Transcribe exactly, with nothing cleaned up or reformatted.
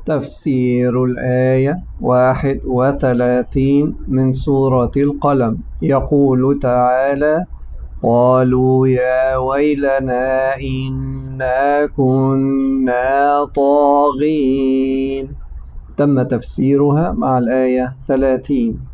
تفسير الآية واحد وثلاثين من سورة القلم. يقول تعالى: قالوا يا ويلنا إنا كنا طاغين. تم تفسيرها مع الآية ثلاثين.